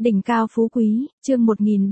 Đỉnh cao phú quý, chương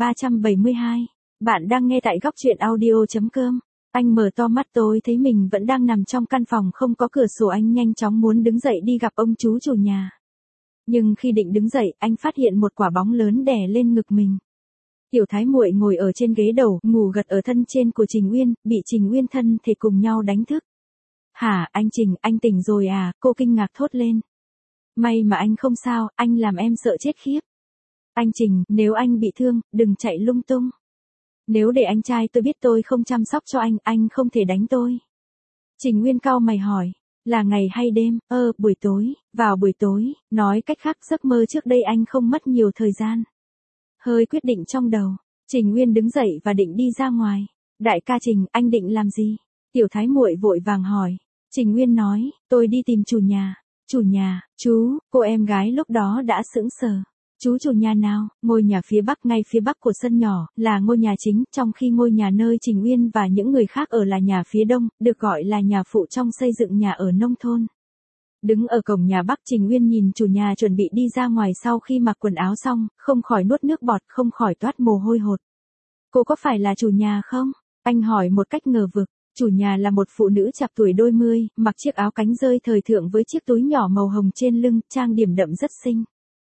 1372. Bạn đang nghe tại góc truyện audio.com. Anh mở to mắt, tôi thấy mình vẫn đang nằm trong căn phòng không có cửa sổ. Anh nhanh chóng muốn đứng dậy đi gặp ông chú chủ nhà. Nhưng khi định đứng dậy, anh phát hiện một quả bóng lớn đè lên ngực mình. Tiểu Thái Muội ngồi ở trên ghế đầu, ngủ gật ở thân trên của Trình Uyên, bị Trình Uyên thân thể cùng nhau đánh thức. Hả, anh Trình, anh tỉnh rồi à? Cô kinh ngạc thốt lên. May mà anh không sao, anh làm em sợ chết khiếp. Anh Trình, nếu anh bị thương, đừng chạy lung tung. Nếu để anh trai tôi biết tôi không chăm sóc cho anh không thể đánh tôi. Trình Nguyên cau mày hỏi, là ngày hay đêm? Buổi tối, vào buổi tối, nói cách khác giấc mơ trước đây anh không mất nhiều thời gian. Hơi quyết định trong đầu, Trình Nguyên đứng dậy và định đi ra ngoài. Đại ca Trình, anh định làm gì? Tiểu Thái Muội vội vàng hỏi. Trình Nguyên nói, tôi đi tìm chủ nhà. Chủ nhà, chú, cô em gái lúc đó đã sững sờ. Chú chủ nhà nào? Ngôi nhà phía bắc, ngay phía bắc của sân nhỏ, là ngôi nhà chính, trong khi ngôi nhà nơi Trình Uyên và những người khác ở là nhà phía đông, được gọi là nhà phụ trong xây dựng nhà ở nông thôn. Đứng ở cổng nhà bắc, Trình Uyên nhìn chủ nhà chuẩn bị đi ra ngoài sau khi mặc quần áo xong, không khỏi nuốt nước bọt, không khỏi toát mồ hôi hột. Cô có phải là chủ nhà không? Anh hỏi một cách ngờ vực. Chủ nhà là một phụ nữ chạc tuổi đôi mươi, mặc chiếc áo cánh rơi thời thượng với chiếc túi nhỏ màu hồng trên lưng, trang điểm đậm rất xinh.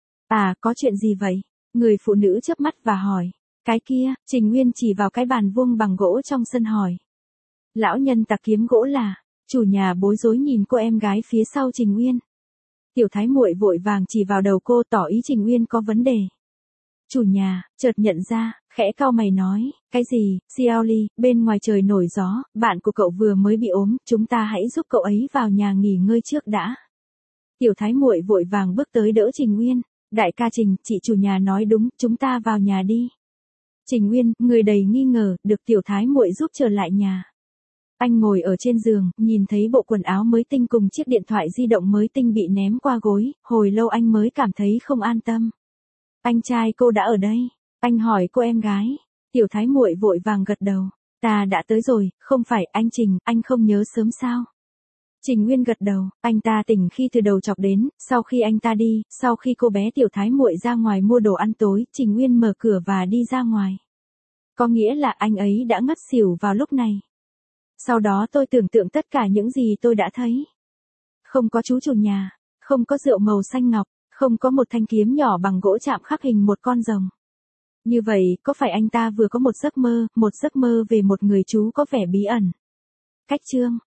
À, có chuyện gì vậy? Người phụ nữ chớp mắt và hỏi. Cái kia, Trình Nguyên chỉ vào cái bàn vuông bằng gỗ trong sân hỏi. Lão nhân tặc kiếm gỗ là? Chủ nhà bối rối nhìn cô em gái phía sau Trình Nguyên. Tiểu Thái Muội vội vàng chỉ vào đầu cô, tỏ ý Trình Nguyên có vấn đề. Chủ nhà, chợt nhận ra, khẽ cau mày nói, cái gì? Xiaoli, bên ngoài trời nổi gió, bạn của cậu vừa mới bị ốm, chúng ta hãy giúp cậu ấy vào nhà nghỉ ngơi trước đã. Tiểu Thái Muội vội vàng bước tới đỡ Trình Nguyên. Đại ca Trình, chị chủ nhà nói đúng, chúng ta vào nhà đi. Trình Nguyên, người đầy nghi ngờ, được Tiểu Thái Muội giúp trở lại nhà. Anh ngồi ở trên giường, nhìn thấy bộ quần áo mới tinh cùng chiếc điện thoại di động mới tinh bị ném qua gối, hồi lâu anh mới cảm thấy không an tâm. Anh trai cô đã ở đây. Anh hỏi cô em gái. Tiểu Thái Muội vội vàng gật đầu. Ta đã tới rồi, không phải anh Trình, anh không nhớ sớm sao? Trình Nguyên gật đầu, anh ta tỉnh khi từ đầu chọc đến, sau khi anh ta đi, sau khi cô bé Tiểu Thái Muội ra ngoài mua đồ ăn tối, Trình Nguyên mở cửa và đi ra ngoài. Có nghĩa là anh ấy đã ngất xỉu vào lúc này. Sau đó tôi tưởng tượng tất cả những gì tôi đã thấy. Không có chú chủ nhà, không có rượu màu xanh ngọc, không có một thanh kiếm nhỏ bằng gỗ chạm khắc hình một con rồng. Như vậy, có phải anh ta vừa có một giấc mơ về một người chú có vẻ bí ẩn? Cách chương